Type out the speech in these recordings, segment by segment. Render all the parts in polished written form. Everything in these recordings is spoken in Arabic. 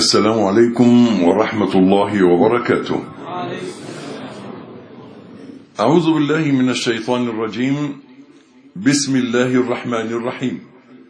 السلام عليكم ورحمة الله وبركاته. أعوذ بالله من الشيطان الرجيم. بسم الله الرحمن الرحيم.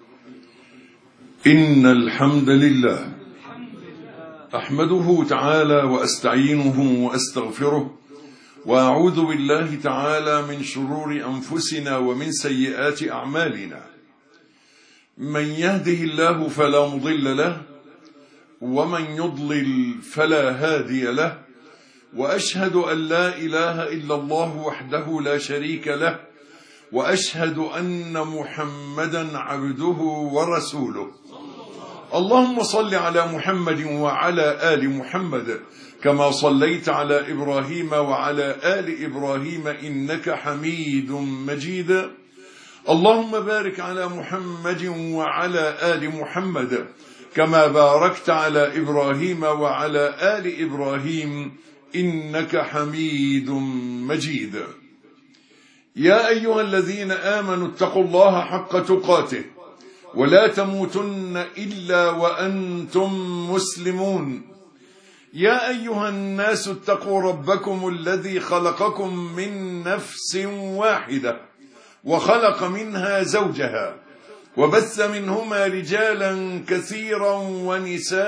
إن الحمد لله أحمده تعالى وأستعينه وأستغفره، وأعوذ بالله تعالى من شرور أنفسنا ومن سيئات أعمالنا. من يهده الله فلا مضل له، ومن يضلل فلا هادي له، وأشهد أن لا إله إلا الله وحده لا شريك له، وأشهد أن محمدا عبده ورسوله. اللهم صل على محمد وعلى آل محمد كما صليت على إبراهيم وعلى آل إبراهيم إنك حميد مجيد. اللهم بارك على محمد وعلى آل محمد كما باركت على إبراهيم وعلى آل إبراهيم إنك حميد مجيد. يا أيها الذين آمنوا اتقوا الله حق تقاته ولا تموتن إلا وأنتم مسلمون. يا أيها الناس اتقوا ربكم الذي خلقكم من نفس واحدة وخلق منها زوجها وبث منهما رجالا كثيرا ونساء،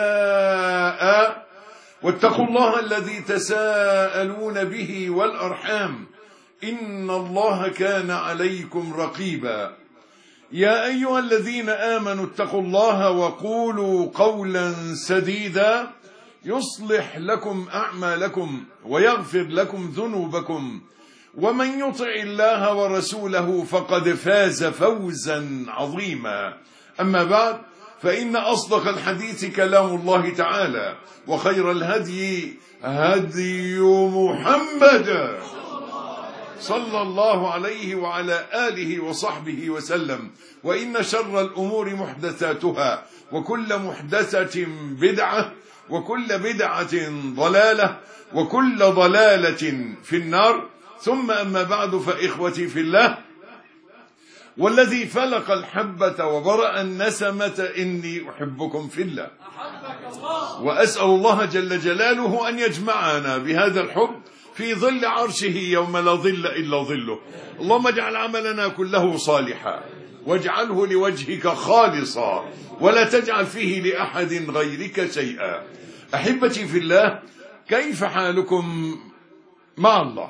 واتقوا الله الذي تساءلون به والأرحام إن الله كان عليكم رقيبا. يا أيها الذين آمنوا اتقوا الله وقولوا قولا سديدا يصلح لكم أعمالكم ويغفر لكم ذنوبكم، ومن يطع الله ورسوله فقد فاز فوزا عظيما. أما بعد، فإن أصدق الحديث كلام الله تعالى، وخير الهدي هدي محمد صلى الله عليه وعلى آله وصحبه وسلم، وإن شر الأمور محدثاتها، وكل محدثة بدعة، وكل بدعة ضلالة، وكل ضلالة في النار. ثم أما بعد، فإخوتي في الله، والذي فلق الحبة وبرأ النسمة إني أحبكم في الله، وأسأل الله جل جلاله أن يجمعنا بهذا الحب في ظل عرشه يوم لا ظل إلا ظله. اللهم اجعل عملنا كله صالحا، واجعله لوجهك خالصا، ولا تجعل فيه لأحد غيرك شيئا. أحبتي في الله، كيف حالكم مع الله؟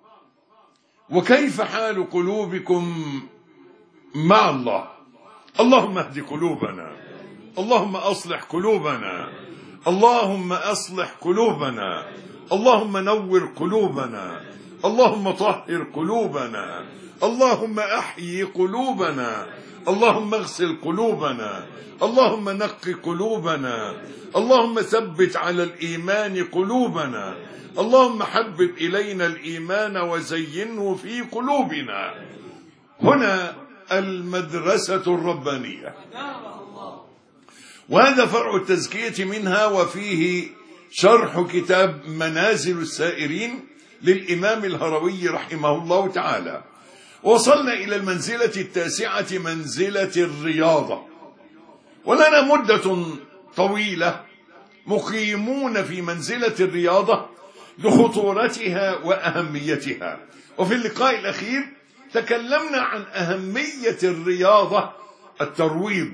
وكيف حال قلوبكم مع الله؟ اللهم اهد قلوبنا، اللهم أصلح قلوبنا، اللهم أصلح قلوبنا، اللهم نور قلوبنا، اللهم طهر قلوبنا، اللهم أحيي قلوبنا، اللهم اغسل قلوبنا، اللهم نقي قلوبنا، اللهم ثبت على الإيمان قلوبنا، اللهم حبب إلينا الإيمان وزينه في قلوبنا. هنا المدرسة الربانية، وهذا فرع التزكية منها، وفيه شرح كتاب منازل السائرين للإمام الهروي رحمه الله تعالى. وصلنا إلى المنزلة التاسعة، منزلة الرياضة، ولنا مدة طويلة مقيمون في منزلة الرياضة لخطورتها وأهميتها. وفي اللقاء الأخير تكلمنا عن أهمية الرياضة الترويض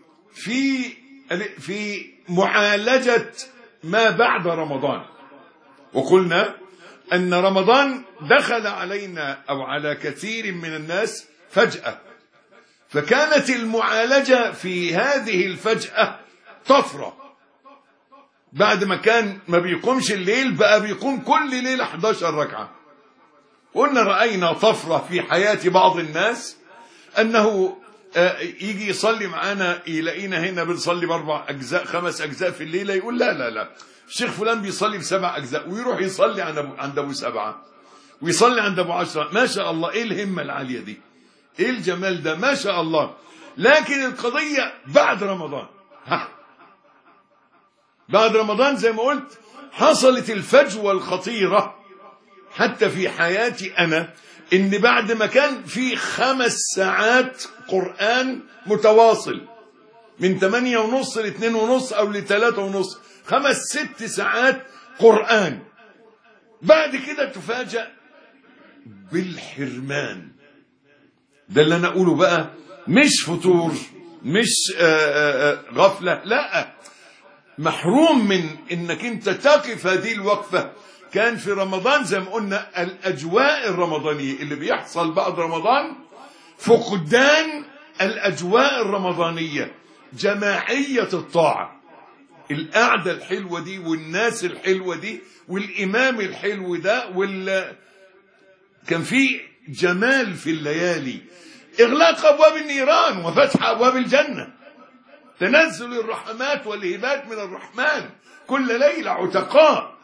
في معالجة ما بعد رمضان، وقلنا أن رمضان دخل علينا أو على كثير من الناس فجأة، فكانت المعالجة في هذه الفجأة طفرة. بعد ما كان ما بيقومش الليل بقى بيقوم كل ليلة 11 ركعة. قلنا رأينا طفرة في حياة بعض الناس، أنه يجي يصلي معانا يلاقينا هنا بنصلي ب4 أجزاء 5 أجزاء في الليلة، يقول لا الشيخ فلان بيصلي ب7 أجزاء، ويروح يصلي عند أبو 7 ويصلي عند أبو 10. ما شاء الله، إيه الهمة العالية دي، إيه الجمال ده، ما شاء الله. لكن القضية بعد رمضان، بعد رمضان زي ما قلت حصلت الفجوة الخطيرة حتى في حياتي أنا، إن بعد ما كان في 5 ساعات قرآن متواصل من 8:30 ل 2:30 أو ل 3:30، 5-6 ساعات قرآن. بعد كده تفاجأ بالحرمان. ده اللي أنا أقوله بقى، مش فطور، مش غفلة، لا، محروم من إنك أنت تقف هذه الوقفة. كان في رمضان زي ما قلنا الأجواء الرمضانية اللي بيحصل بعد رمضان، فقدان الأجواء الرمضانية، جماعية الطاعة، القعدة الحلوة دي والناس الحلوة دي والإمام الحلو ده كان في جمال في الليالي، إغلاق أبواب النيران وفتح أبواب الجنة، تنزل الرحمات والهبات من الرحمن كل ليلة، عتقاء،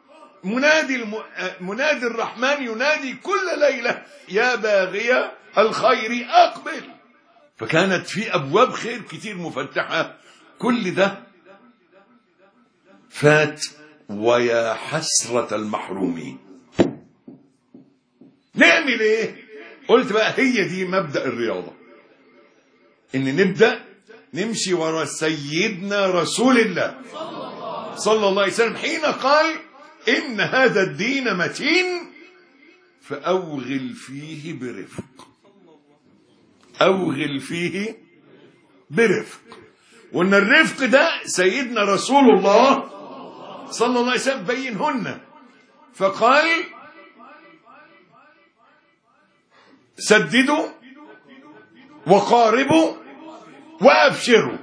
منادي الرحمن ينادي كل ليلة يا باغي الخير أقبل. فكانت في أبواب خير كتير مفتحة. كل ده فات، ويا حسرة المحرومين. نعمل ايه؟ قلت بقى هي دي مبدأ الرياضة، ان نبدأ نمشي ورا سيدنا رسول الله صلى الله عليه وسلم حين قال إن هذا الدين متين فأوغل فيه برفق. أوغل فيه برفق. وأن الرفق ده سيدنا رسول الله صلى الله عليه وسلم بينهن، فقال سددوا وقاربوا وأبشروا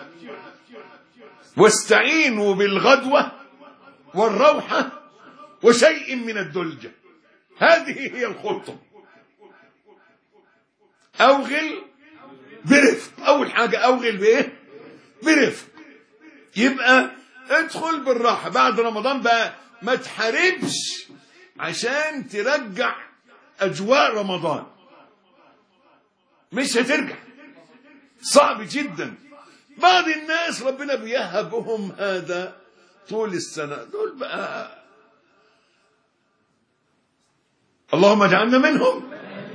واستعينوا بالغدوة والروحة وشيء من الدلجة. هذه هي الخطة. أوغل برفق. أول حاجة أوغل بإيه؟ برفق. يبقى ادخل بالراحة. بعد رمضان بقى ما تحاربش عشان ترجع أجواء رمضان، مش هترجع، صعب جدا. بعض الناس ربنا بيهبهم هذا طول السنة، دول بقى اللهم اجعلنا منهم،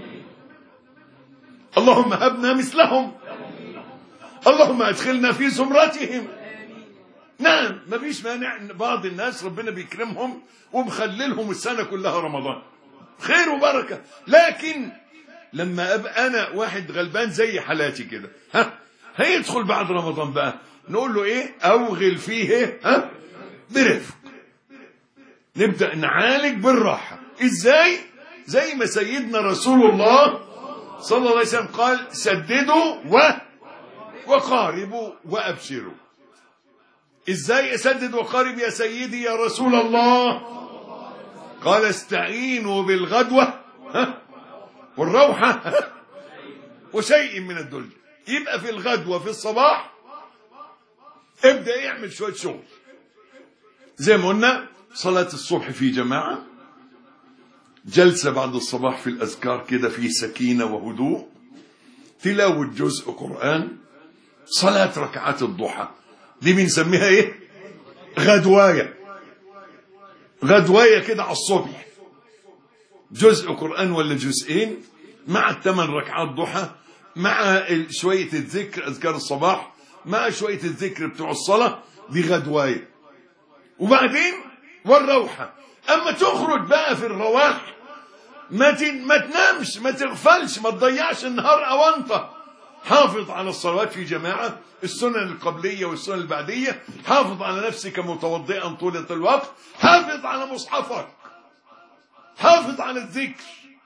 اللهم هبنا مثلهم، اللهم ادخلنا في زمرتهم. نعم، ما فيش مانع. بعض الناس ربنا بيكرمهم ومخللهم السنة كلها رمضان، خير وبركة. لكن لما أبقى أنا واحد غلبان زي حالاتي كده، هيدخل بعد رمضان بقى نقول له إيه؟ أوغل فيه برفق. نبدأ نعالج بالراحة. إزاي؟ زي ما سيدنا رسول الله صلى الله عليه وسلم قال سددوا وقاربوا وأبشروا. إزاي أسدد وقارب يا سيدي يا رسول الله؟ قال استعينوا بالغدوة والروحة وشيء من الدلج. يبقى في الغدوة في الصباح ابدأ يعمل شوية شغل، زي ما قلنا صلاة الصبح في جماعة، جلسة بعد الصباح في الأذكار كده في سكينة وهدوء، تلاوة جزء قرآن، صلاة ركعات الضحى، دي بنسميها ايه؟ غدواية. غدواية كده على الصبح، جزء قرآن ولا جزئين مع 8 ركعات ضحى، مع شوية الذكر أذكار الصباح، مع شوية الذكر بتوع الصلاة، دي غدواية. وبعدين والروحة. أما تخرج بقى في الرواح ما تنامش، ما تغفلش، ما تضيعش النهار أونطة. حافظ على الصلوات في جماعة، السنن القبلية والسنن البعدية، حافظ على نفسك متوضئا طولة الوقت، حافظ على مصحفك، حافظ على الذكر،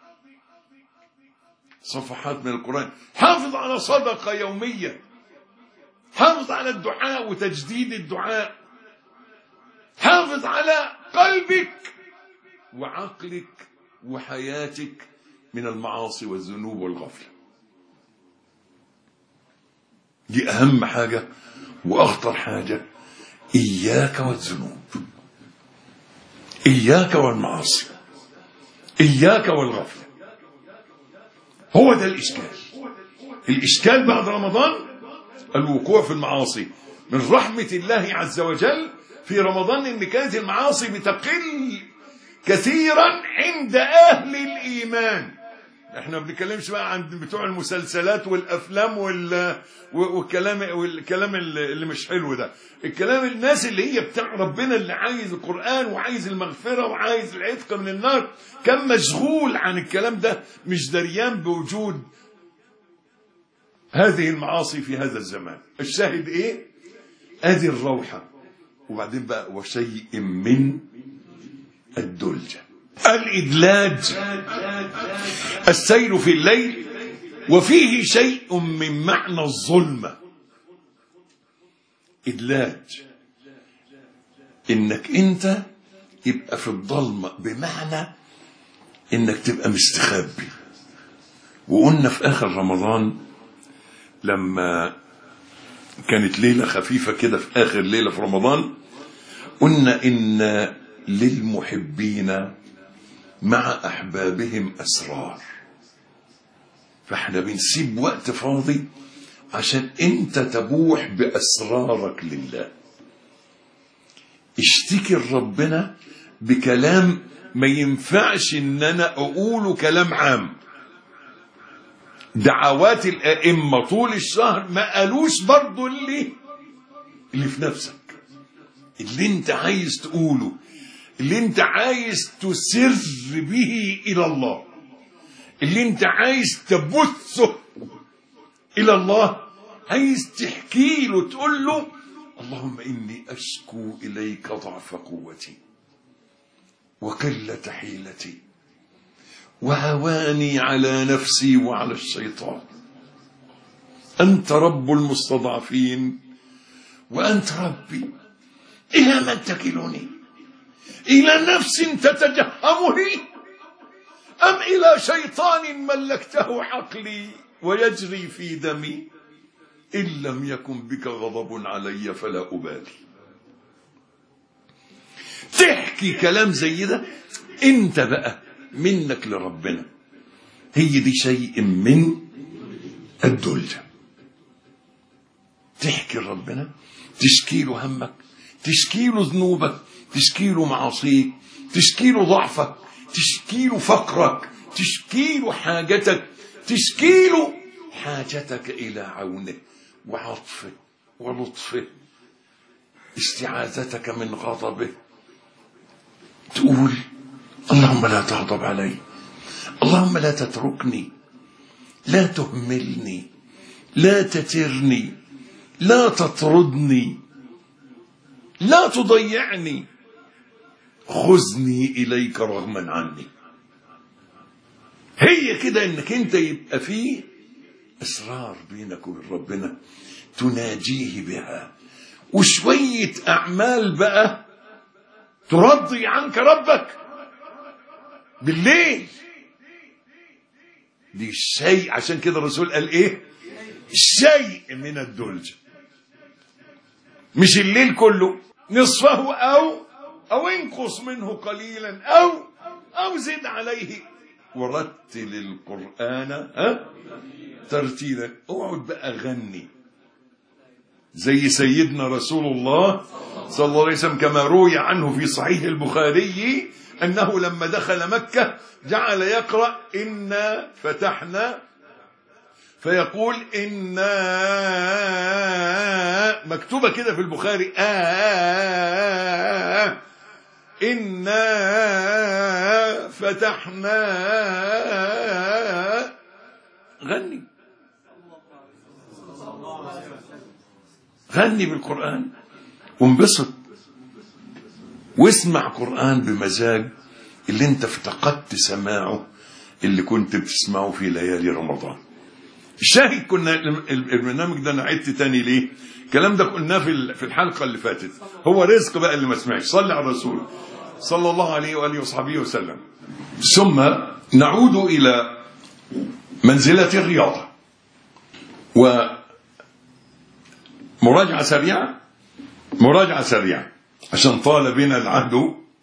صفحات من القرآن، حافظ على صدقة يومية، حافظ على الدعاء وتجديد الدعاء، حافظ على قلبك وعقلك وحياتك من المعاصي والذنوب والغفلة. دي أهم حاجة وأخطر حاجة. إياك والذنوب، إياك والمعاصي، إياك والغفلة. هو ده الإشكال. الإشكال بعد رمضان الوقوع في المعاصي. من رحمة الله عز وجل في رمضان إن كانت المعاصي بتقل كثيرا عند أهل الإيمان. احنا ما بنتكلمش بقى عن بتوع المسلسلات والافلام والكلام اللي مش حلو ده. الكلام الناس اللي هي بتاع ربنا، اللي عايز القرآن وعايز المغفرة وعايز العتق من النار، كان مشغول عن الكلام ده، مش دريان بوجود هذه المعاصي في هذا الزمان. الشاهد ايه؟ ادي الروحة. وبعدين بقى وشيء من الدلجة، الإدلاج، السير في الليل، وفيه شيء من معنى الظلمة. إدلاج إنك أنت يبقى في الظلمة، بمعنى إنك تبقى مستخبي. وقلنا في آخر رمضان لما كانت ليلة خفيفة كده في آخر ليلة في رمضان، قلنا إن للمحبين مع أحبابهم أسرار. فاحنا بنسيب وقت فاضي عشان انت تبوح بأسرارك لله. اشتكي لربنا بكلام ما ينفعش ان انا اقوله كلام عام. دعوات الائمه طول الشهر ما قالوش برضو اللي في نفسك، اللي انت عايز تقوله، اللي انت عايز تسر به الى الله، اللي انت عايز تبثه الى الله، عايز تحكي له تقول له اللهم اني اشكو اليك ضعف قوتي وقلة حيلتي وهواني على نفسي وعلى الشيطان، انت رب المستضعفين وانت ربي، الى من تكلني؟ الى نفس تتجهمني ام الى شيطان ملكته عقلي ويجري في دمي؟ إن لم يكن بك غضب علي فلا أبالي. تحكي كلام زي ده انت بقى منك لربنا، هي دي شيء من الدلجة. تحكي لربنا، تشكي له همك، تشكي له ذنوبك، تشكي له معاصيك، تشكي له ضعفك، تشكي له فقرك، تشكي له حاجتك، تشكي له حاجتك إلى عونه وعطفه ولطفه، استعاذتك من غضبه. تقول اللهم لا تغضب علي، اللهم لا تتركني، لا تهملني، لا تترني، لا تطردني، لا تضيعني، خذني إليك رغما عني. هي كده انك انت يبقى فيه اسرار بينك وبين ربنا تناجيه بها، وشوية اعمال بقى ترضي عنك ربك بالليل. دي شيء، عشان كده الرسول قال ايه؟ شيء من الدلجة، مش الليل كله، نصفه او انقص منه قليلا او زد عليه، ورتل القرآن ترتيلا. اقعد بقى غني زي سيدنا رسول الله صلى الله عليه وسلم، كما روي عنه في صحيح البخاري أنه لما دخل مكة جعل يقرأ إنا فتحنا، فيقول إنا، مكتوبة كده في البخاري إنا فتحنا. غني غني بالقرآن وانبسط واسمع قرآن بمزاج اللي انت افتقدت سماعه، اللي كنت بتسمعه في ليالي رمضان. الشاهد، كنا البرنامج ده انا عدت تاني ليه؟ الكلام ده قلناه في الحلقة اللي فاتت. هو رزق بقى اللي ما سمعش. صلي على الرسول صلى الله عليه وآله وصحبه وسلم. ثم نعود إلى منزلة الرياضة ومراجعة سريعة عشان طال بنا العهد.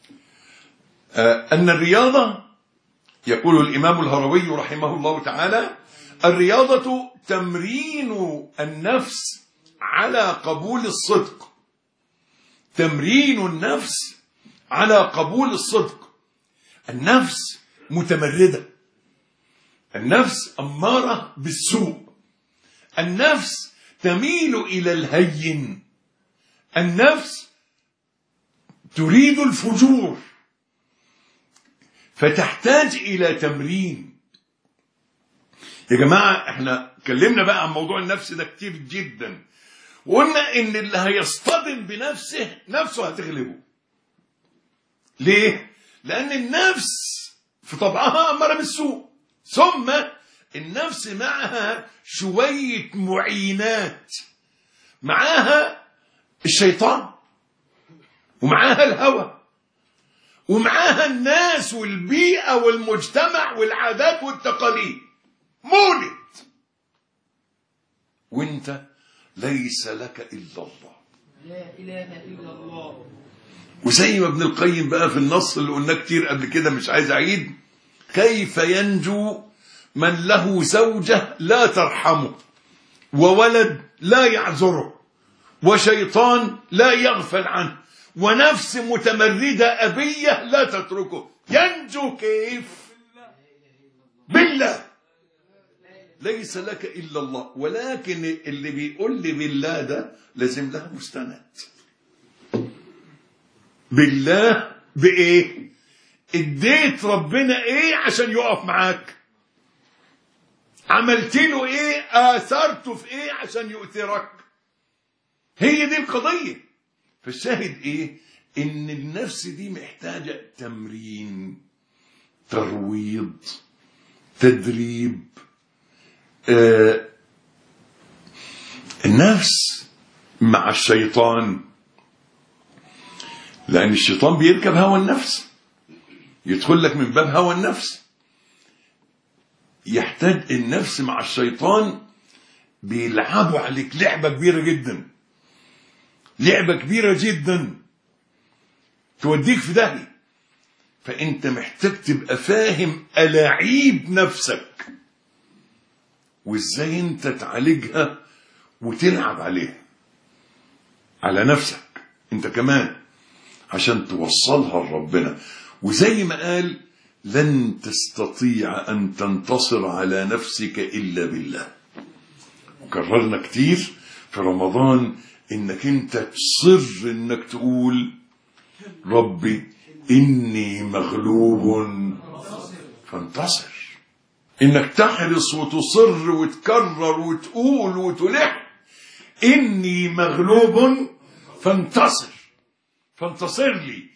أن الرياضة، يقول الإمام الهروي رحمه الله تعالى: الرياضة تمرين النفس على قبول الصدق. تمرين النفس على قبول الصدق. النفس متمردة، النفس أمارة بالسوء، النفس تميل إلى الهين، النفس تريد الفجور، فتحتاج إلى تمرين. يا جماعة احنا اتكلمنا بقى عن موضوع النفس ده كتير جدا، وقلنا ان اللي هيصطدم بنفسه نفسه هتغلبه. ليه؟ لأن النفس في طبعها أمارة بالسوء، ثم النفس معها شوية معينات، معاها الشيطان، ومعاها الهوى، ومعاها الناس والبيئة والمجتمع والعادات والتقاليد. مولد وانت ليس لك إلا الله، لا إله إلا الله. وزي ما ابن القيم بقى في النص اللي قلناه كتير قبل كده مش عايز أعيد: كيف ينجو من له زوجة لا ترحمه، وولد لا يعذره، وشيطان لا يغفل عنه، ونفس متمردة أبية لا تتركه؟ ينجو كيف؟ بالله. ليس لك إلا الله. ولكن اللي بيقول لي بالله ده لازم لها مستند. بالله بإيه؟ اديت ربنا إيه عشان يقف معاك؟ عملت له إيه؟ آثرته في إيه عشان يؤثرك؟ هي دي القضية. فالشاهد إيه؟ إن النفس دي محتاجة تمرين، ترويض، تدريب. النفس مع الشيطان، لأن الشيطان بيركب هوى النفس، يدخل لك من باب هوى النفس. يحتاج النفس مع الشيطان بيلعبوا عليك لعبة كبيرة جدا، لعبة كبيرة جدا توديك في داهية. فأنت محتاج تبقى فاهم ألاعيب نفسك وإزاي أنت تعالجها وتلعب عليها على نفسك أنت كمان عشان توصلها لربنا. وزي ما قال: لن تستطيع أن تنتصر على نفسك إلا بالله. وكررنا كتير في رمضان إنك أنت تصر إنك تقول: ربي إني مغلوب فانتصر. إنك تحرص وتصر وتكرر وتقول وتلح: إني مغلوب فانتصر، فانتصر لي.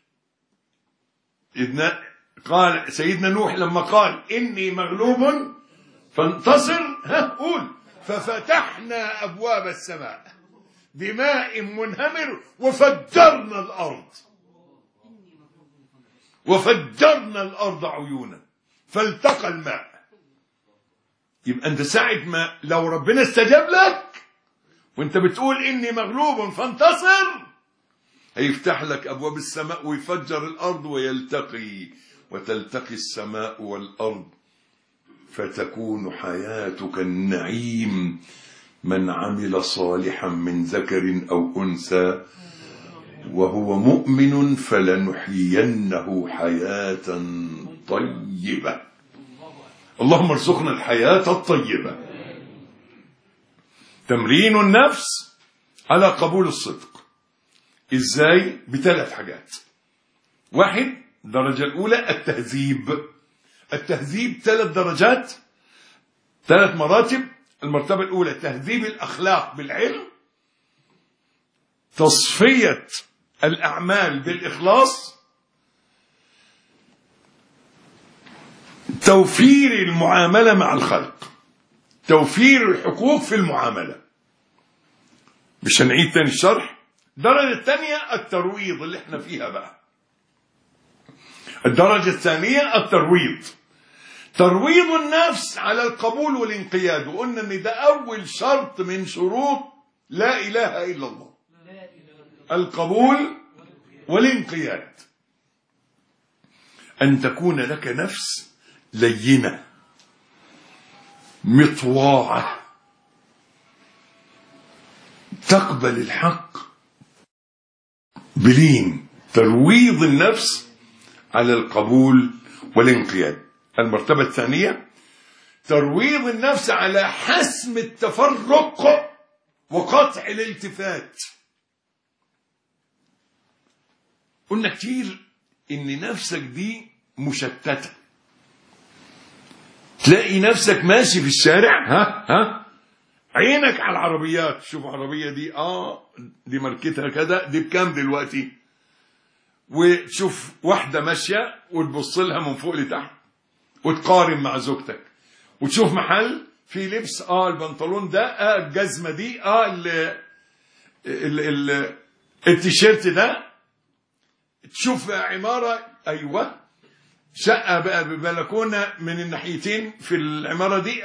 قال سيدنا نوح لما قال: إني مغلوب فانتصر، قول: ففتحنا أبواب السماء بماء منهمر وفجرنا الأرض عيونا فالتقى الماء. يبقى أنت ساعة ما لو ربنا استجاب لك وانت بتقول إني مغلوب فانتصر، هيفتح لك أبواب السماء ويفجر الأرض وتلتقي السماء والأرض، فتكون حياتك النعيم. من عمل صالحا من ذكر أو أنثى وهو مؤمن فلنحيينه حياة طيبة. اللهم ارزقنا الحياة الطيبة. تمرين النفس على قبول الصدق. ازاي؟ بثلاث حاجات. واحد، الدرجة الأولى التهذيب 3 درجات، 3 مراتب. المرتبة الأولى تهذيب الأخلاق بالعلم، تصفية الأعمال بالإخلاص، توفير المعاملة مع الخلق، توفير الحقوق في المعاملة. مش هنعيد تاني الشرح. الدرجة الثانية الترويض اللي احنا فيها بقى. الدرجة الثانية الترويض، ترويض النفس على القبول والانقياد. وقلنا ان ده اول شرط من شروط لا اله الا الله، القبول والانقياد. ان تكون لك نفس لينة مطواعة تقبل الحق بلين. ترويض النفس على القبول والانقياد. المرتبة الثانية ترويض النفس على حسم التفرق وقطع الالتفات. قلنا كتير ان نفسك دي مشتتة. تلاقي نفسك ماشي في الشارع عينك على العربيات، شوف عربية دي دي ماركتها كده، دي بكام دلوقتي، وتشوف واحدة ماشية وتبص لها من فوق لتحت وتقارن مع زوجتك، وتشوف محل في لبس البنطلون ده، الجزمة دي، التيشيرت ده، تشوف عمارة، ايوه شقة بقى ببلكونة من الناحيتين في العمارة دي،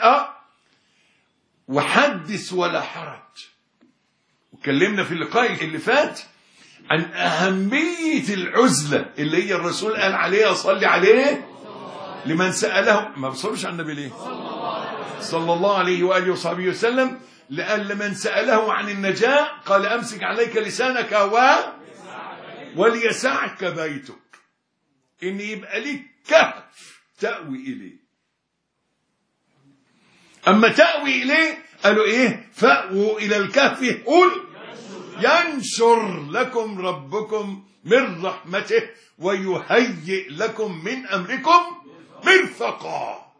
وحدث ولا حرج. وكلمنا في اللقاء اللي فات عن أهمية العزلة اللي هي الرسول قال عليها صلي عليه لمن سأله، ما بصرش عن النبي ليه صلى الله عليه وآله وصحبه وسلم، لأن لمن سأله عن النجاة قال أمسك عليك لسانك وليسعك بيتك، إن يبقى لك كهف تأوي إليه. أما تأوي إليه قالوا إيه؟ فأووا إلى الكهف قل ينشر لكم ربكم من رحمته ويهيئ لكم من أمركم مرفقا.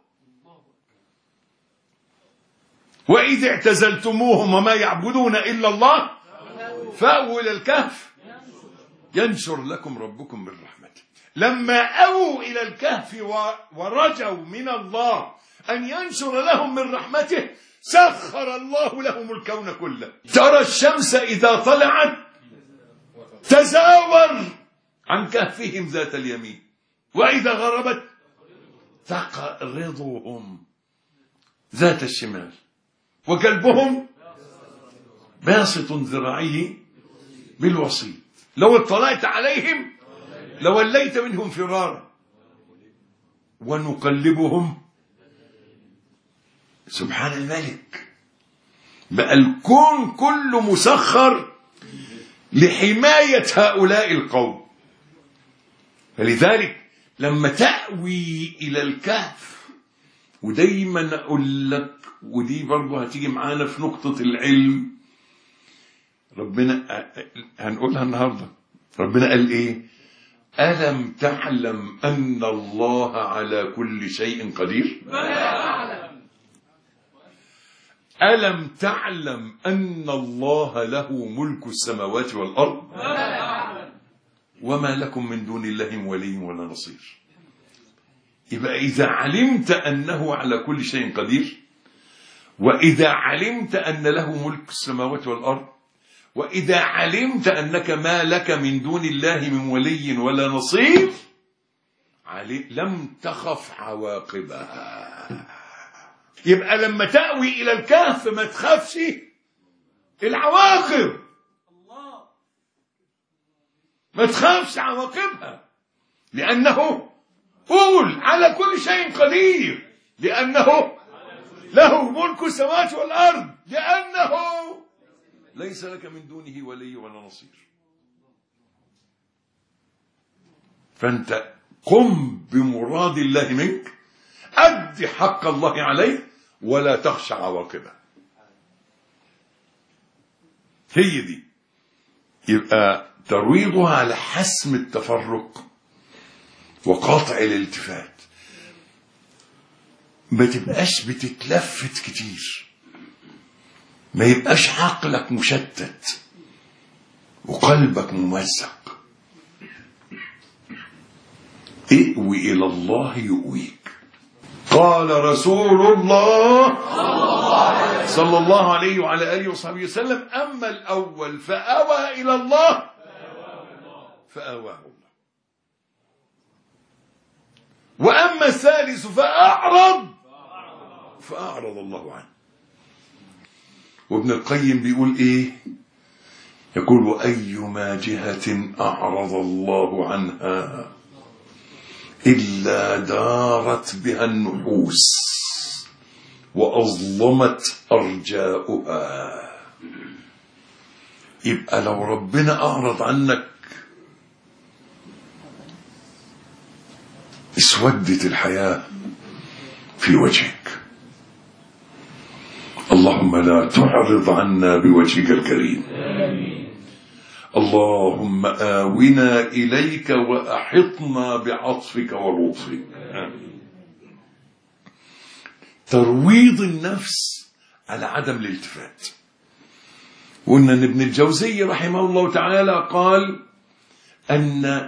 وإذا اعتزلتموهم وما يعبدون إلا الله فأووا إلى الكهف ينشر لكم ربكم من رحمته. لما أووا إلى الكهف ورجوا من الله أن ينشر لهم من رحمته سخر الله لهم الكون كله. ترى الشمس إذا طلعت تزاور عن كهفهم ذات اليمين، وإذا غربت تقرضهم ذات الشمال، وكلبهم باسط ذراعيه بالوسيط. لو اطلعت عليهم لوليت منهم فرارا. ونقلبهم، سبحان الملك، بقى الكون كله مسخر لحماية هؤلاء القوم. فلذلك لما تأوي إلى الكهف، ودايما أقول لك، ودي برضه هتيجي معانا في نقطة العلم، ربنا هنقولها النهاردة، ربنا قال إيه؟ ألم تعلم أن الله على كل شيء قدير؟ ألم تعلم أن الله له ملك السماوات والأرض وما لكم من دون الله ولي ولا نصير. يبقى إذا علمت أنه على كل شيء قدير، وإذا علمت أن له ملك السماوات والأرض، وإذا علمت أنك ما لك من دون الله من ولي ولا نصير، لم تخف عواقبها. يبقى لما تأوي إلى الكهف ما تخافش العواقب، ما تخافش عواقبها، لأنه قول على كل شيء قدير، لأنه له ملك السماوات والأرض، لأنه ليس لك من دونه ولي ولا نصير. فأنت قم بمراد الله منك، أدي حق الله عليه، ولا تخشى عواقبه. هي دي يبقى ترويضها على حسم التفرق وقاطع الالتفات. ما تبقاش بتتلفت كتير، ما يبقاش عقلك مشتت وقلبك ممزق. ائوي إلى الله يؤويك. قال رسول الله صلى الله عليه وعلى آله وصحبه وسلم: أما الأول فأوى إلى الله فأواه الله، وأما الثالث فأعرض الله عنه. وابن القيم بيقول إيه؟ يقول: وأيما جهة أعرض الله عنها إلا دارت بها النحوس وأظلمت أرجاؤها. يبقى لو ربنا أعرض عنك اسودت الحياة في وجهك، اللهم لا تعرض عنا بوجهك الكريم. اللهم آونا إليك وأحطنا بعطفك ولطفك. ترويض النفس على عدم الالتفات. وقلنا ان ابن الجوزي رحمه الله تعالى قال أن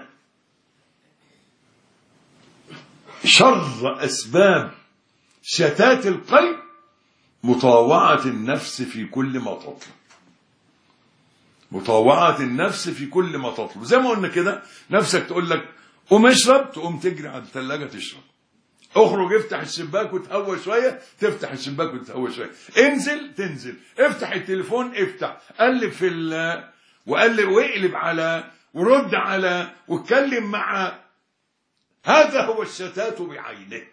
شر أسباب شتات القلب مطاوعة النفس في كل ما تطلب. مطاوعة النفس في كل ما تطلب. زي ما قلنا كده، نفسك تقول لك قوم اشرب، تقوم تجري على الثلاجة تشرب. اخرج افتح الشباك وتهوى شوية، تفتح الشباك وتهوى شوية. انزل تنزل، افتح التليفون، افتح قلب في وقلب واقلب على ورد على واتكلم مع. هذا هو الشتات بعينه.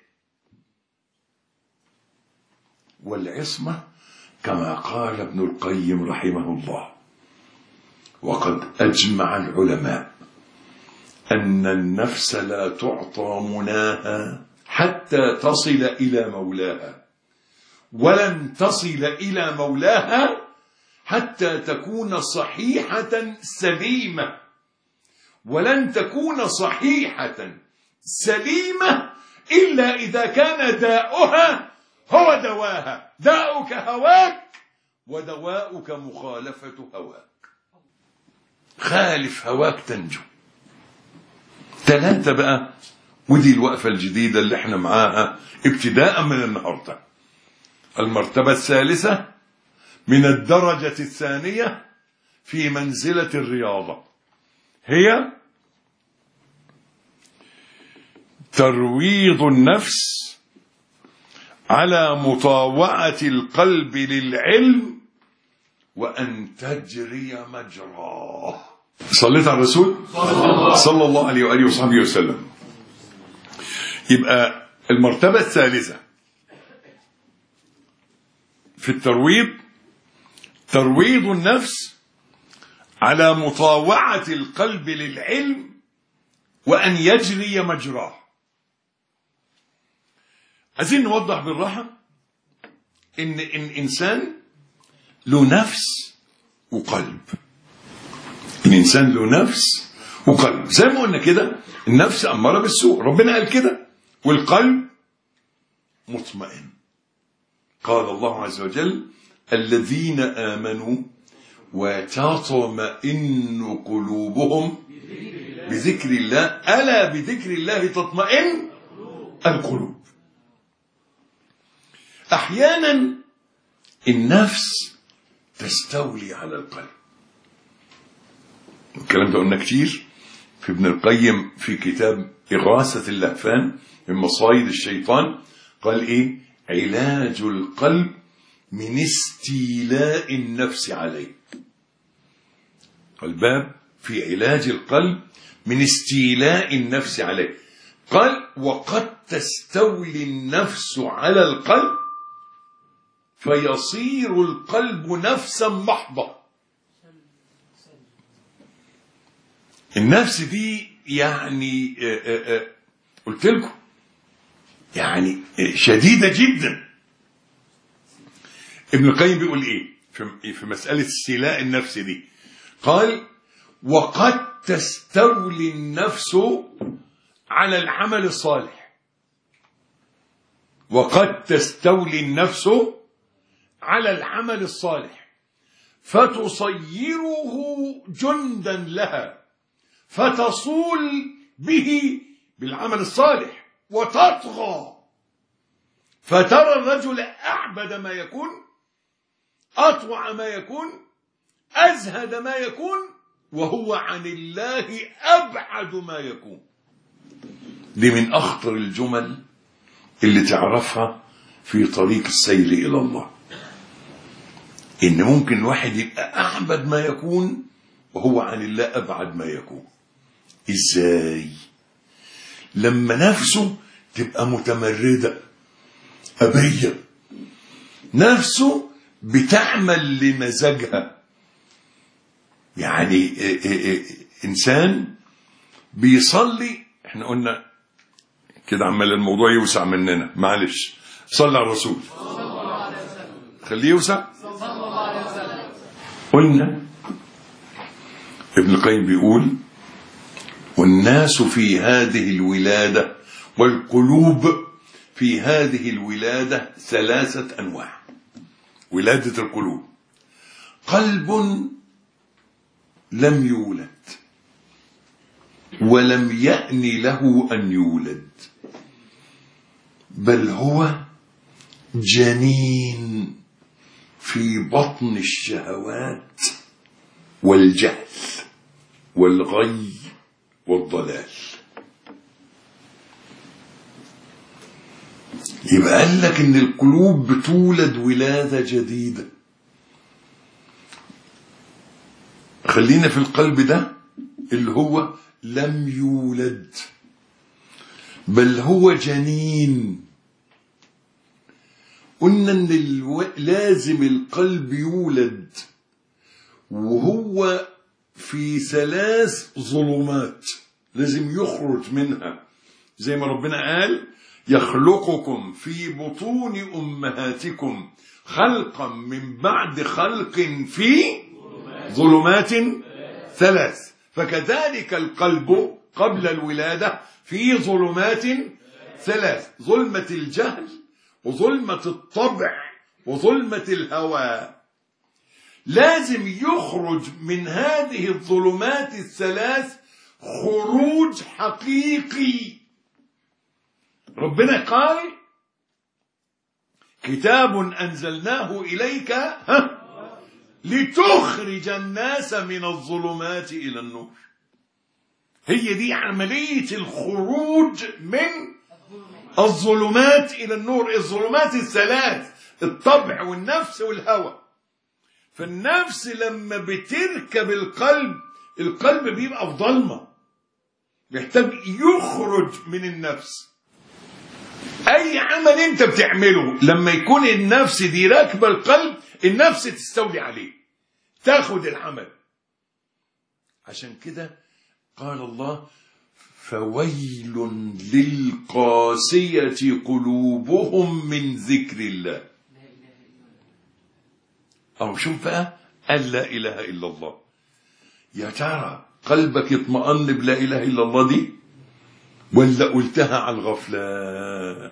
والعصمة كما قال ابن القيم رحمه الله: وقد أجمع العلماء أن النفس لا تعطى مناها حتى تصل إلى مولاها، ولن تصل إلى مولاها حتى تكون صحيحة سليمة، ولن تكون صحيحة سليمة إلا إذا كان داؤها هو دواها. داؤك هواك ودواؤك مخالفة هواك. خالف هواك تنجو. 3 بقى، ودي الوقفة الجديدة اللي احنا معاها ابتداء من النهاردة. المرتبة الثالثة من الدرجة الثانية في منزلة الرياضة هي ترويض النفس على مطاوعة القلب للعلم وأن تجري مجراه. صليت على الرسول صلى الله عليه وآله وصحبه وسلم. يبقى المرتبة الثالثة في الترويض ترويض النفس على مطاوعة القلب للعلم وأن يجري مجراه. عايزين نوضح بالراحة إن إنسان له نفس وقلب. الإنسان له نفس وقلب. زي ما قلنا كده، النفس أمارة بالسوء، ربنا قال كده، والقلب مطمئن. قال الله عز وجل: الذين آمنوا وتطمئن قلوبهم بذكر الله، ألا بذكر الله تطمئن القلوب. أحيانا النفس تستولي على القلب. الكلام ده قلنا كتير في ابن القيم في كتاب إغاثة اللهفان من مصايد الشيطان. قال إيه؟ علاج القلب من استيلاء النفس عليه. الباب في علاج القلب من استيلاء النفس عليه. قال: وقد تستولي النفس على القلب فيصير القلب نفسا محضة. النفس دي يعني قلت لكم يعني شديدة جدا. ابن القيم بيقول ايه في مسألة استيلاء النفس دي؟ قال: وقد تستولي النفس على العمل الصالح. وقد تستولي النفس على العمل الصالح فتصيره جندا لها، فتصول به بالعمل الصالح وتطغى، فترى الرجل أعبد ما يكون، أطوع ما يكون، أزهد ما يكون، وهو عن الله أبعد ما يكون. دي من أخطر الجمل اللي تعرفها في طريق السير إلى الله، إن ممكن واحد يبقى أعبد ما يكون وهو عن الله أبعد ما يكون. إزاي؟ لما نفسه تبقى متمردة أبية، نفسه بتعمل لمزاجها. يعني إنسان بيصلي، احنا قلنا كده عمال الموضوع يوسع مننا، معلش، صلى على الرسول. تخليه يوسع. صلى الله عليه وسلم. قلنا ابن القيم بيقول والناس في هذه الولادة والقلوب في هذه الولادة 3 أنواع. ولادة القلوب: قلب لم يولد ولم يأن له أن يولد، بل هو جنين في بطن الشهوات والجهل والغي والضلال. يبقى قال لك ان القلوب بتولد ولادة جديدة. خلينا في القلب ده اللي هو لم يولد، بل هو جنين. قلنا ان لازم القلب يولد وهو في 3 ظلمات، لازم يخرج منها، زي ما ربنا قال: يخلقكم في بطون أمهاتكم خلقا من بعد خلق في ظلمات 3. فكذلك القلب قبل الولادة في ظلمات 3: ظلمة الجهل وظلمة الطبع وظلمة الهوى. لازم يخرج من هذه الظلمات 3 خروج حقيقي. ربنا قال: كتاب أنزلناه إليك لتخرج الناس من الظلمات إلى النور. هي دي عملية الخروج من الظلمات إلى النور. الظلمات 3: الطبع والنفس والهوى. فالنفس لما بتركب القلب بيبقى في ضلمة، محتاج يخرج من النفس. أي عمل أنت بتعمله لما يكون النفس دي راكبة القلب، النفس تستولي عليه، تاخد العمل. عشان كده قال الله: فويل للقاسية قلوبهم من ذكر الله. أو شوف بقى، قال لا إله إلا الله. يا ترى قلبك يطمئن بلا إله إلا الله دي، ولا قلتها على الغفلة؟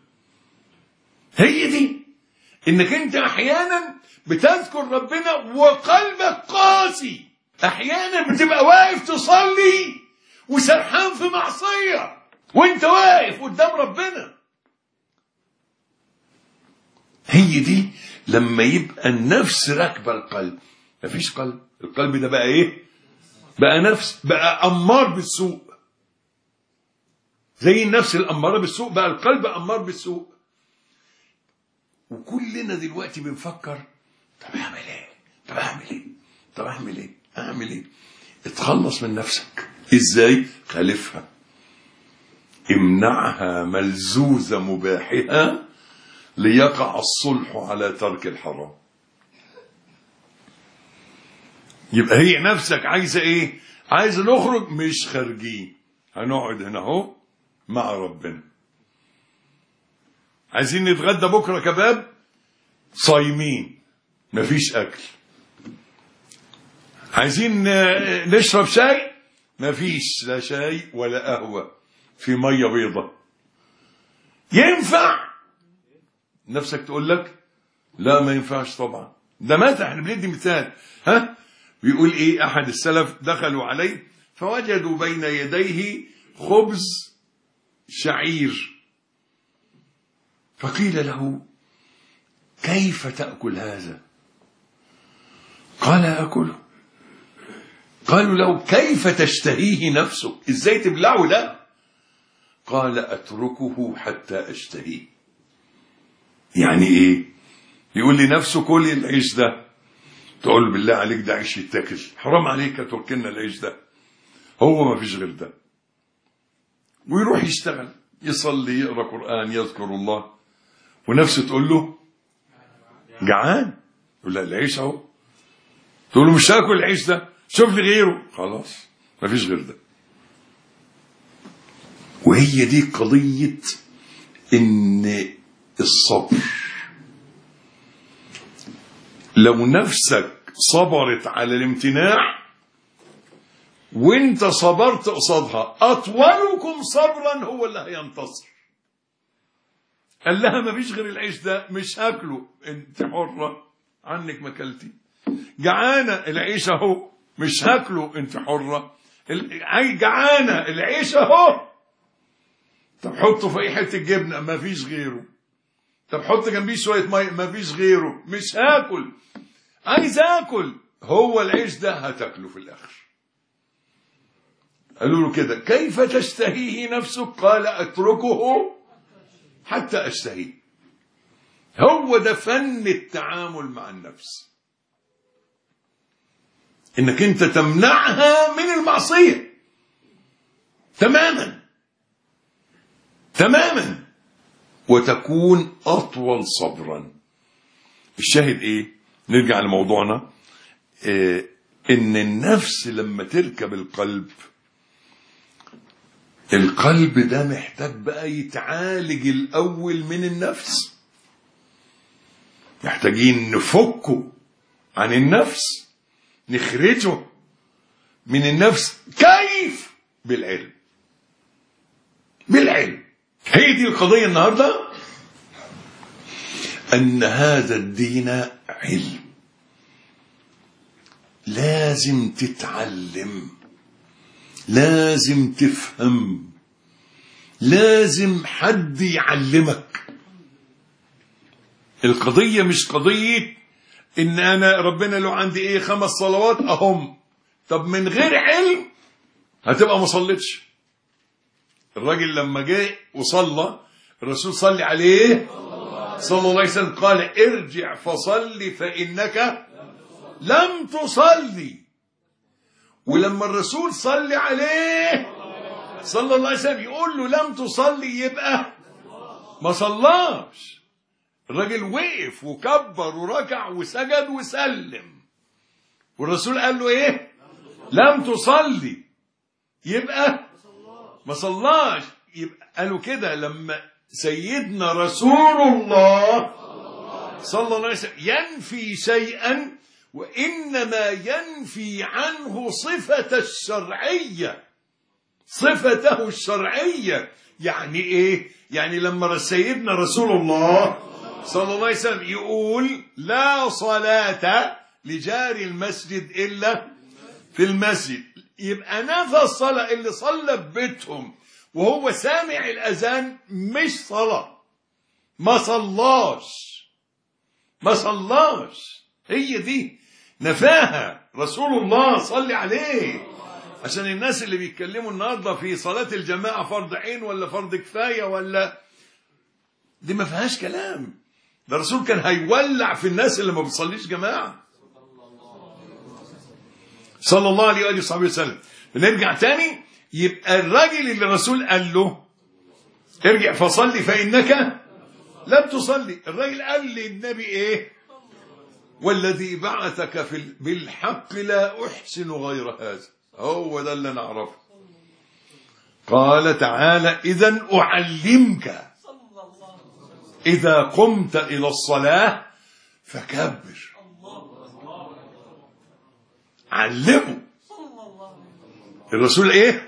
هي دي، إنك أنت أحيانا بتذكر ربنا وقلبك قاسي. أحيانا بتبقى واقف تصلي وسرحان في معصية وانت واقف قدام ربنا. هي دي لما يبقى النفس راكبه القلب. مفيش قلب، القلب ده بقى ايه؟ بقى نفس، بقى أمار بالسوء. زي النفس الأمارة بالسوء بقى القلب أمار بالسوء. وكلنا دلوقتي بنفكر: طب اعمل ايه؟ طب اعمل ايه؟ طب اعمل ايه؟ اعمل ايه؟ اتخلص من نفسك. ازاي؟ خالفها، امنعها ملزوز مباحها ليقع الصلح على ترك الحرام. يبقى هي نفسك عايزة ايه؟ عايزة نخرج، مش خارجين، هنقعد هنا اهو مع ربنا. عايزين نتغدى بكرة كباب، صايمين، مفيش اكل. عايزين نشرب شاي، مفيش لا شاي ولا قهوة، في مية بيضة. ينفع؟ نفسك تقول لك لا ما ينفعش طبعا. ده مات. احنا بندي مثال. بيقول ايه احد السلف: دخلوا عليه فوجدوا بين يديه خبز شعير، فقيل له: كيف تأكل هذا؟ قال: أكله. قالوا له: كيف تشتهيه نفسك؟ ازاي تبلعه ده؟ قال: أتركه حتى أشتهيه. يعني ايه؟ يقول لي نفسه: كل العيش ده. تقول بالله عليك ده عيش يتاكل؟ حرام عليك تركنا العيش ده، هو ما فيش غير ده. ويروح يشتغل، يصلي، يقرأ قرآن، يذكر الله، ونفسه تقول له جعان. يقول لا العيش اهو. تقول له مش هاكل العيش ده، شوف لي غيره. خلاص ما فيش غير ده. وهي دي قضية ان الصبر لو نفسك صبرت على الامتناع وانت صبرت قصادها، اطولكم صبرا هو اللي هينتصر. قال لها ما فيش غير العيش ده، مش هاكله، انت حرة، عنك ما اكلتي. جعانة، العيش اهو، مش هاكله، انت حرة. جعانة، العيش اهو. طب حطه في اي حته جبنه، ما فيش غيره. طب حط جنبيه شويه ميه، ما فيش غيره، مش هاكل، عايز اكل. هو العيش ده هتاكله في الاخر. قالوا له كده: كيف تشتهيه نفسك؟ قال: اتركه حتى اشتهيه. هو ده فن التعامل مع النفس، انك انت تمنعها من المعصيه تماما تماما، وتكون اطول صبرا. الشاهد ايه؟ نرجع لموضوعنا. ان النفس لما تركب القلب ده محتاج بقى يتعالج الاول من النفس. محتاجين نفكه عن النفس، نخرجه من النفس. كيف؟ بالعلم. هي دي القضية النهاردة، أن هذا الدين علم، لازم تتعلم، لازم تفهم، لازم حد يعلمك. القضية مش قضية إن أنا ربنا لو عندي 5 صلوات أهم. طب من غير علم هتبقى ما صليتش. الراجل لما جاء وصلى، الرسول صلى عليه صلى الله عليه وسلم قال: ارجع فصلي فإنك لم تصلي. ولما الرسول صلى عليه صلى الله عليه وسلم يقول له لم تصلي، يبقى ما صلاش. الراجل وقف وكبر وركع وسجد وسلم، والرسول قال له ايه؟ لم تصلي، يبقى ما صلاش. يبقى قالوا كده لما سيدنا رسول الله صلى الله عليه وسلم ينفي شيئا وإنما ينفي عنه صفته الشرعية. يعني ايه؟ يعني لما سيدنا رسول الله صلى الله عليه وسلم يقول لا صلاة لجار المسجد إلا في المسجد، يبقى نفى الصلاة. اللي صلى ببيتهم وهو سامع الأذان مش صلاة، ما صلاش. هي دي نفاها رسول الله صلى عليه. عشان الناس اللي بيتكلموا النهارده في صلاة الجماعة فرض عين ولا فرض كفاية ولا، دي ما فيهاش كلام. ده الرسول كان هيولع في الناس اللي ما بتصليش جماعة صلى الله عليه وآله وصحبه وسلم. نرجع تاني. يبقى الراجل اللي الرسول قال له ارجع فصلي فإنك لم تصلي، الراجل قال للنبي ايه؟ والذي بعثك بالحق لا أحسن غير هذا. هو ده اللي نعرفه. قال تعالى: إذن أعلمك إذا قمت إلى الصلاة فكبر. علمه الرسول ايه؟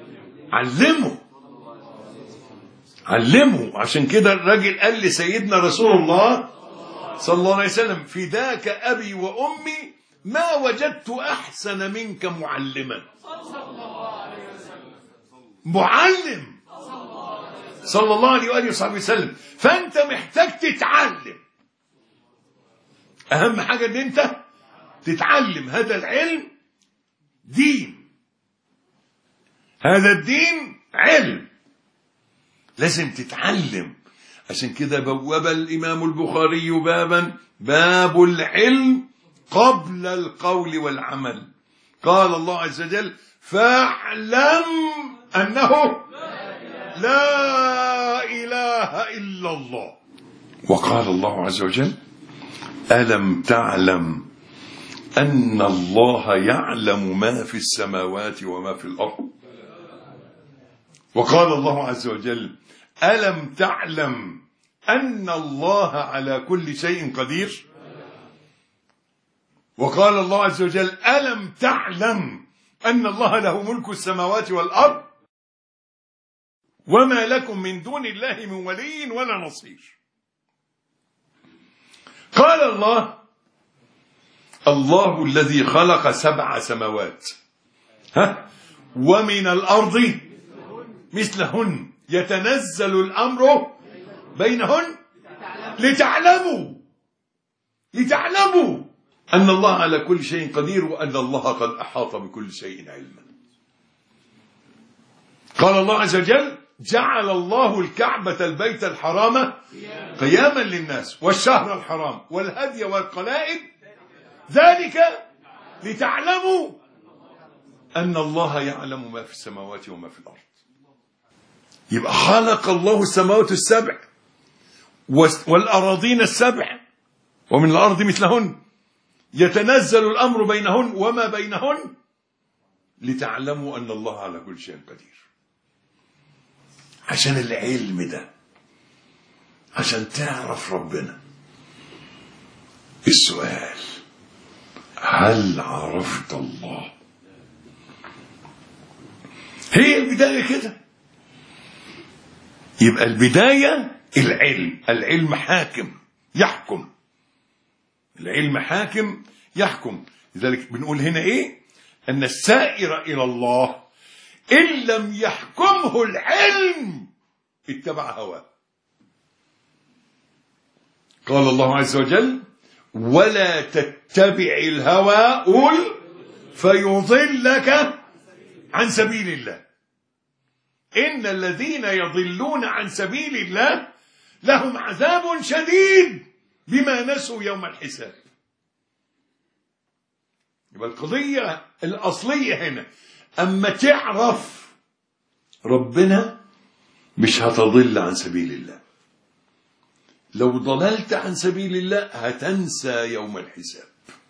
علمه. عشان كده الراجل قال لسيدنا رسول الله صلى الله عليه وسلم: فداك أبي وأمي ما وجدت أحسن منك معلما. معلم صلى الله عليه وآله وصحبه وسلم. فأنت محتاج تتعلم. أهم حاجة أن أنت تتعلم. هذا العلم دين، هذا الدين علم، لازم تتعلم. عشان كده بواب الإمام البخاري بابا: باب العلم قبل القول والعمل. قال الله عز وجل: فاعلم أنه لا إله إلا الله. وقال الله عز وجل: ألم تعلم أن الله يعلم ما في السماوات وما في الأرض. وقال الله عز وجل: ألم تعلم أن الله على كل شيء قدير. وقال الله عز وجل: ألم تعلم أن الله له ملك السماوات والأرض وما لكم من دون الله من ولي ولا نصير. قال الله الذي خلق 7 سماوات ومن الأرض مثلهن يتنزل الأمر بينهن لتعلموا أن الله على كل شيء قدير وأن الله قد أحاط بكل شيء علما. قال الله عز وجل: جعل الله الكعبة البيت الحرام قياما للناس والشهر الحرام والهدي والقلائد ذلك لتعلموا أن الله يعلم ما في السماوات وما في الأرض. يبقى خلق الله السماوات السبع والأراضين السبع ومن الأرض مثلهن يتنزل الأمر بينهن وما بينهن لتعلموا أن الله على كل شيء قدير. عشان العلم ده، عشان تعرف ربنا. السؤال: هل عرفت الله؟ هي البداية كده. يبقى البداية العلم حاكم يحكم. العلم حاكم يحكم. لذلك بنقول هنا ايه؟ ان السائر الى الله ان لم يحكمه العلم اتبع هواه. قال الله عز وجل: ولا تتبع الهوى فيضلك عن سبيل الله. إن الذين يضلون عن سبيل الله لهم عذاب شديد بما نسوا يوم الحساب. يبقى القضية الأصلية هنا أما تعرف ربنا مش هتضل عن سبيل الله. لو ضللت عن سبيل الله هتنسى يوم الحساب.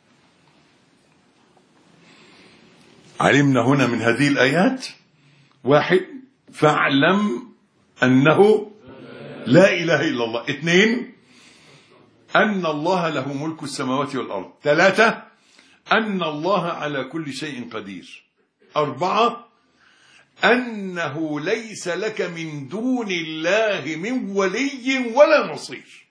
علمنا هنا من هذه الآيات: 1. فاعلم أنه لا إله إلا الله. 2. أن الله له ملك السماوات والأرض. 3. أن الله على كل شيء قدير. 4. أنه ليس لك من دون الله من ولي ولا نصير.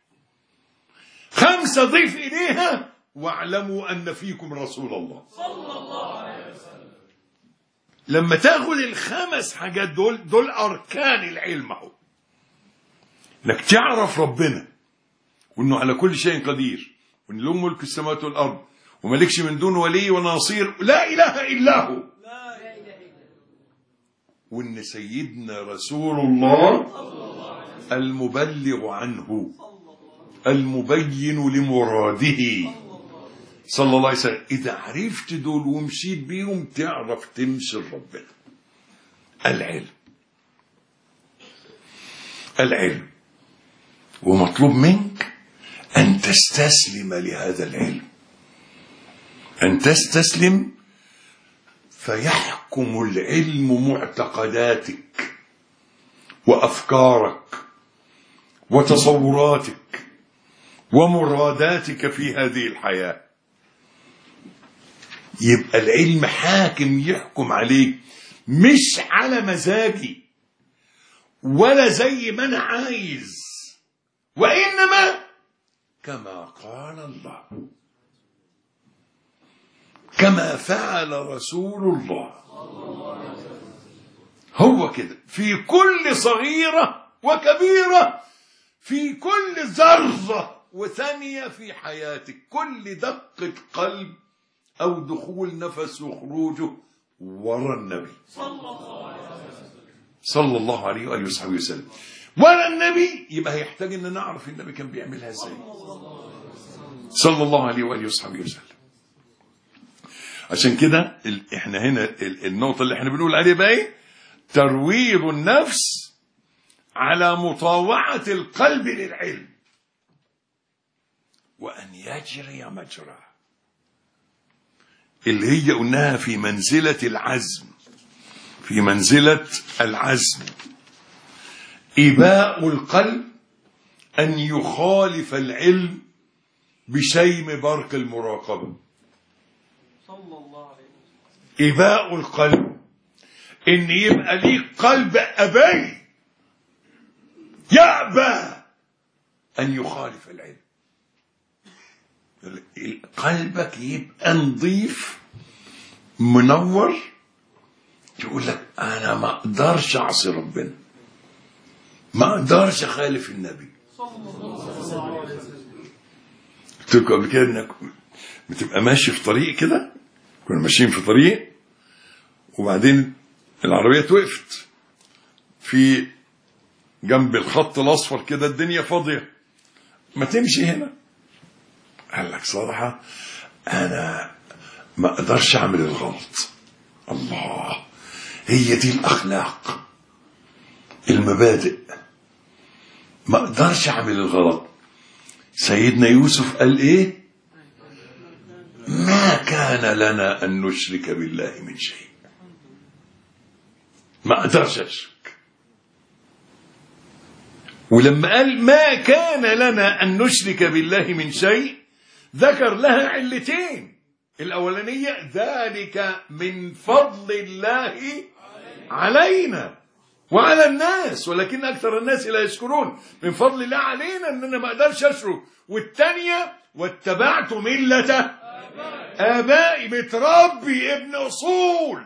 5 ضيف إليها: واعلموا أن فيكم رسول الله صلى الله عليه وسلم. لما تاخذ ال5 حاجات دول أركان العلم اهو. انك تعرف ربنا وانه على كل شيء قدير وان له ملك السماوات والأرض وملكش من دون ولي ولا نصير، لا إله إلا هو، وان سيدنا رسول الله المبلغ عنه المبين لمراده صلى الله عليه وسلم. إذا عرفت دول ومشيت بيهم تعرف تمشي ربنا. العلم ومطلوب منك أن تستسلم لهذا العلم، أن تستسلم فيحكم العلم معتقداتك وأفكارك وتصوراتك ومراداتك في هذه الحياة. يبقى العلم حاكم يحكم عليك، مش على مزاجي ولا زي ما أنا عايز، وإنما كما قال الله، كما فعل رسول الله. هو كده في كل صغيرة وكبيرة، في كل ذرة وثانية في حياتك، كل دقة قلب أو دخول نفس وخروجه ورا النبي صلى الله عليه وآله وصحبه وسلم. ورا النبي يبقى هيحتاج أن نعرف النبي كان بيعملها ازاي صلى الله عليه وآله وصحبه وسلم. عشان كده احنا هنا النقطة اللي احنا بنقول عليها بقى ايه؟ ترويض النفس على مطاوعة القلب للعلم وأن يجري مجراه، اللي هي قلناها في منزلة العزم. في منزلة العزم إباء القلب أن يخالف العلم بشيم برق المراقبة. إباء القلب، إن يبقى ليك قلب أبي يأبى أن يخالف العلم. قلبك يبقى نظيف منور، يقول لك أنا ما أقدرش أعصي ربنا، ما أقدرش أخالف النبي. قلت لكم قبل كده إنك بتبقى ماشي في طريق كده، كنا ماشيين في طريق وبعدين العربية توقفت في جنب الخط الأصفر كده، الدنيا فاضية، ما تمشي هنا. قال لك صراحة أنا ما أقدرش أعمل الغلط. الله، هي دي الأخلاق، المبادئ، ما أقدرش أعمل الغلط. سيدنا يوسف قال إيه؟ ما كان لنا أن نشرك بالله من شيء، ما أقدرش أشرك. ولما قال ما كان لنا أن نشرك بالله من شيء ذكر لها علتين. الأولانية ذلك من فضل الله علينا وعلى الناس ولكن أكثر الناس لا يشكرون. من فضل الله علينا أننا ما أقدرش أشرك. والثانية واتبعت ملة آبائي، متربي ابن أصول،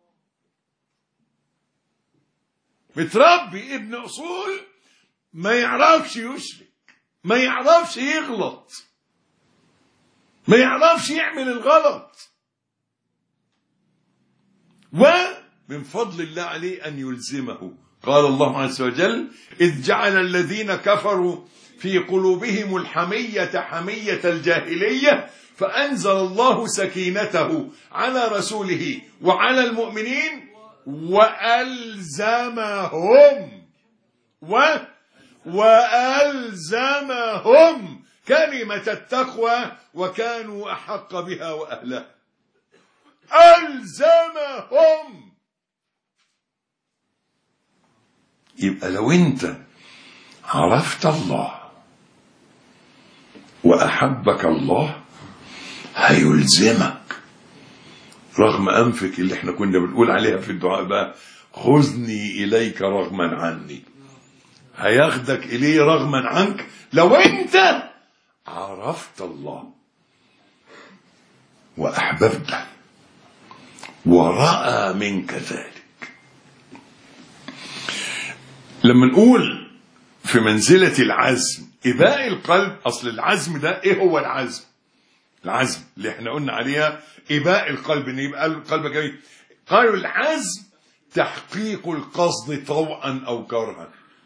متربي ابن أصول، ما يعرفش يشرك، ما يعرفش يغلط، ما يعرفش يعمل الغلط. ومن فضل الله عليه أن يلزمه. قال الله عز وجل إذ جعل الذين كفروا في قلوبهم الحمية حمية الجاهلية فأنزل الله سكينته على رسوله وعلى المؤمنين وألزمهم كلمة التقوى وكانوا أحق بها وأهلها. ألزمهم. يبقى لو أنت عرفت الله وأحبك الله هيلزمك رغم أنفك، اللي احنا كنا بنقول عليها في الدعاء بقى خذني إليك رغما عني. هياخدك إليه رغما عنك لو أنت عرفت الله وأحببته ورأى منك ذلك. لما نقول في منزلة العزم إباء القلب، أصل العزم ده إيه هو العزم؟ العزم اللي احنا قلنا عليها إباء القلب، إن يبقى القلب جاي. قالوا العزم تحقيق القصد طوعا أو كرها.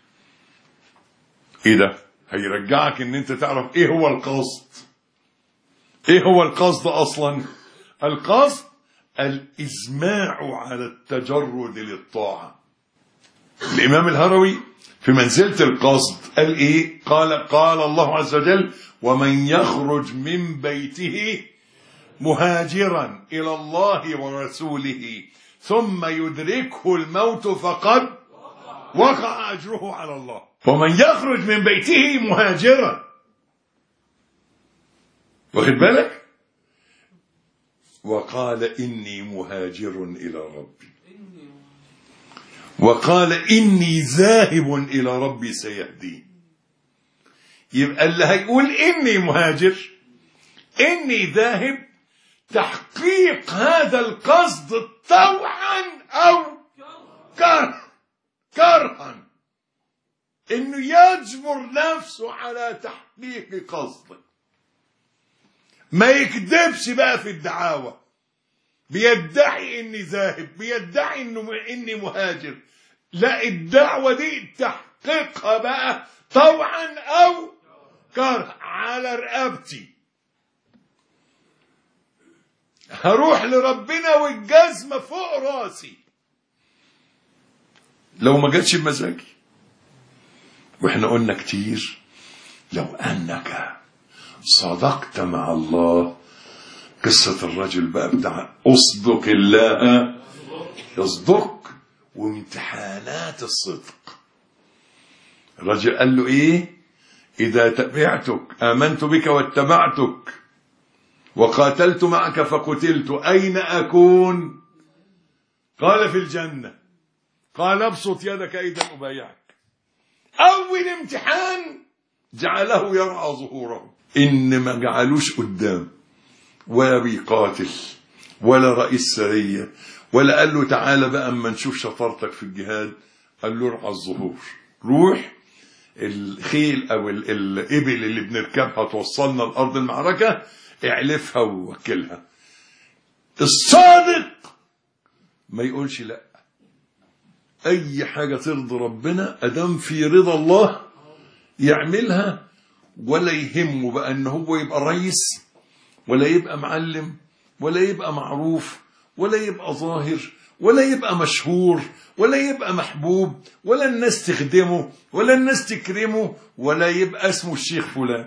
إيه ده؟ هيرجعك إن أنت تعرف إيه هو القصد. إيه هو القصد أصلا؟ القصد الإزماع على التجرد للطاعة. الإمام الهروي في منزلة القصد قال إيه؟ قال الله عز وجل ومن يخرج من بيته مهاجرا إلى الله ورسوله ثم يدركه الموت فقد وقع أجره على الله. ومن يخرج من بيته مهاجرا، واخد بالك؟ وقال إني مهاجر إلى ربي، وقال إني ذاهب إلى ربي سيهدين. يبقى اللي هيقول إني مهاجر إني ذاهب تحقيق هذا القصد طوعا أو كرها، إنه يجبر نفسه على تحقيق قصده. ما يكذبش بقى في الدعاوى، بيدعي إني ذاهب، بيدعي إني مهاجر. لا، الدعوة دي تحقيقها بقى طوعا أو كره على رقبتي. هروح لربنا والجزمة فوق راسي لو ما جاتش بمزاجي. واحنا قلنا كتير لو أنك صدقت مع الله. قصة الرجل بقى بتاع أصدق الله يصدق، وامتحانات الصدق. الرجل قال له إيه؟ إذا تبعتك آمنت بك واتبعتك وقاتلت معك فقتلت أين أكون؟ قال في الجنة. قال ابسط يدك إذا أبايعك. أول امتحان جعله يرعى ظهوره، إن ما جعلوش قدام ولا بيقاتل ولا رئيس سرية ولا قال له تعالى بقى اما نشوف شطارتك في الجهاد، قال له ارعى الظهور، روح الخيل او الابل اللي بنركبها توصلنا لارض المعركة اعلفها ووكلها. الصادق ما يقولش لا، اي حاجة ترضي ربنا ادام في رضا الله يعملها، ولا يهمه بقى ان هو يبقى رئيس ولا يبقى معلم ولا يبقى معروف ولا يبقى ظاهر ولا يبقى مشهور ولا يبقى محبوب ولا الناس تخدمه ولا الناس تكرمه ولا يبقى اسمه الشيخ فلان.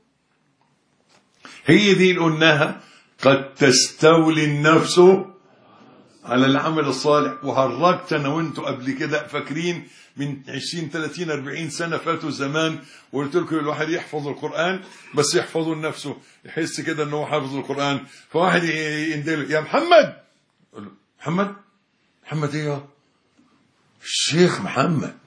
هي دي اللي قلناها، قد تستولي النفس على العمل الصالح. وهرجت انا وانتوا قبل كده، فاكرين من 20 30 40 سنة فاتوا زمان، وقلت لكم الواحد يحفظ القرآن بس يحفظه لنفسه، يحس كده ان هو حافظ القرآن، فواحد يندله يا محمد، يقول له محمد؟ محمد ايه يا الشيخ محمد؟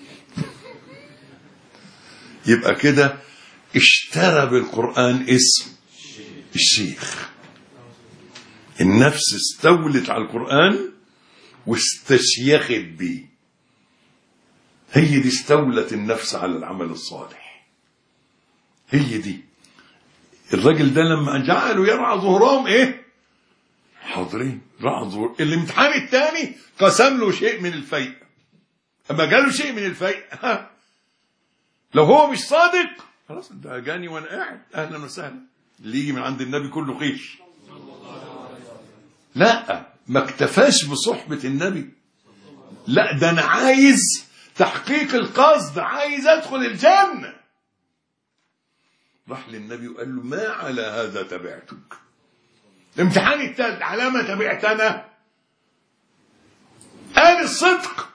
يبقى كده اشترى بالقرآن اسم الشيخ. النفس استولت على القرآن واستشيخت بيه، هي دي استولت النفس على العمل الصالح. هي دي الراجل ده لما جعلوا يرعى ظهورهم ايه؟ حاضرين رعى ظهور. الامتحان الثاني قسم له شيء من الفيء، اما جاله شيء من الفيء لو هو مش صادق خلاص ده جاني وانا قاعد اهلا وسهلا، اللي يجي من عند النبي كله قيش. لا، ما اكتفاش بصحبة النبي، لا ده انا عايز تحقيق القصد، عايز ادخل الجنة. راح للنبي وقال له ما على هذا تبعتك. الامتحان الثالث على ما تبعتنا؟ قال الصدق.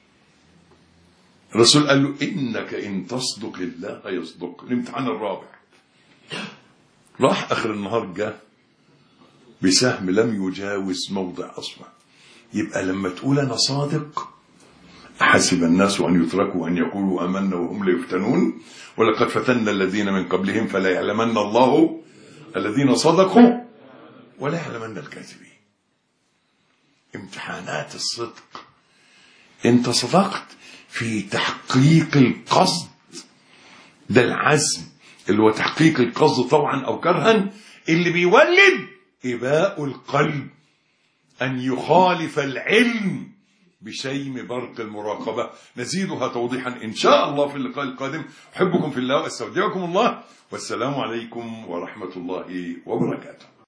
الرسول قال له انك ان تصدق الله يصدق. الامتحان الرابع راح اخر النهار جاء بسهم لم يجاوز موضع اصبع. يبقى لما تقول انا صادق، حسب الناس أن يتركوا أن يقولوا آمنا وهم لا يفتنون ولقد فتنا الذين من قبلهم فلا يعلمن الله الذين صدقوا ولا يعلمن الكاذبين. امتحانات الصدق، انت صدقت في تحقيق القصد، ده العزم اللي هو تحقيق القصد طوعا أو كرها، اللي بيولد إباء القلب أن يخالف العلم بشيم برق المراقبة. نزيدها توضيحا إن شاء الله في اللقاء القادم. أحبكم في الله وأستودعكم الله، والسلام عليكم ورحمة الله وبركاته.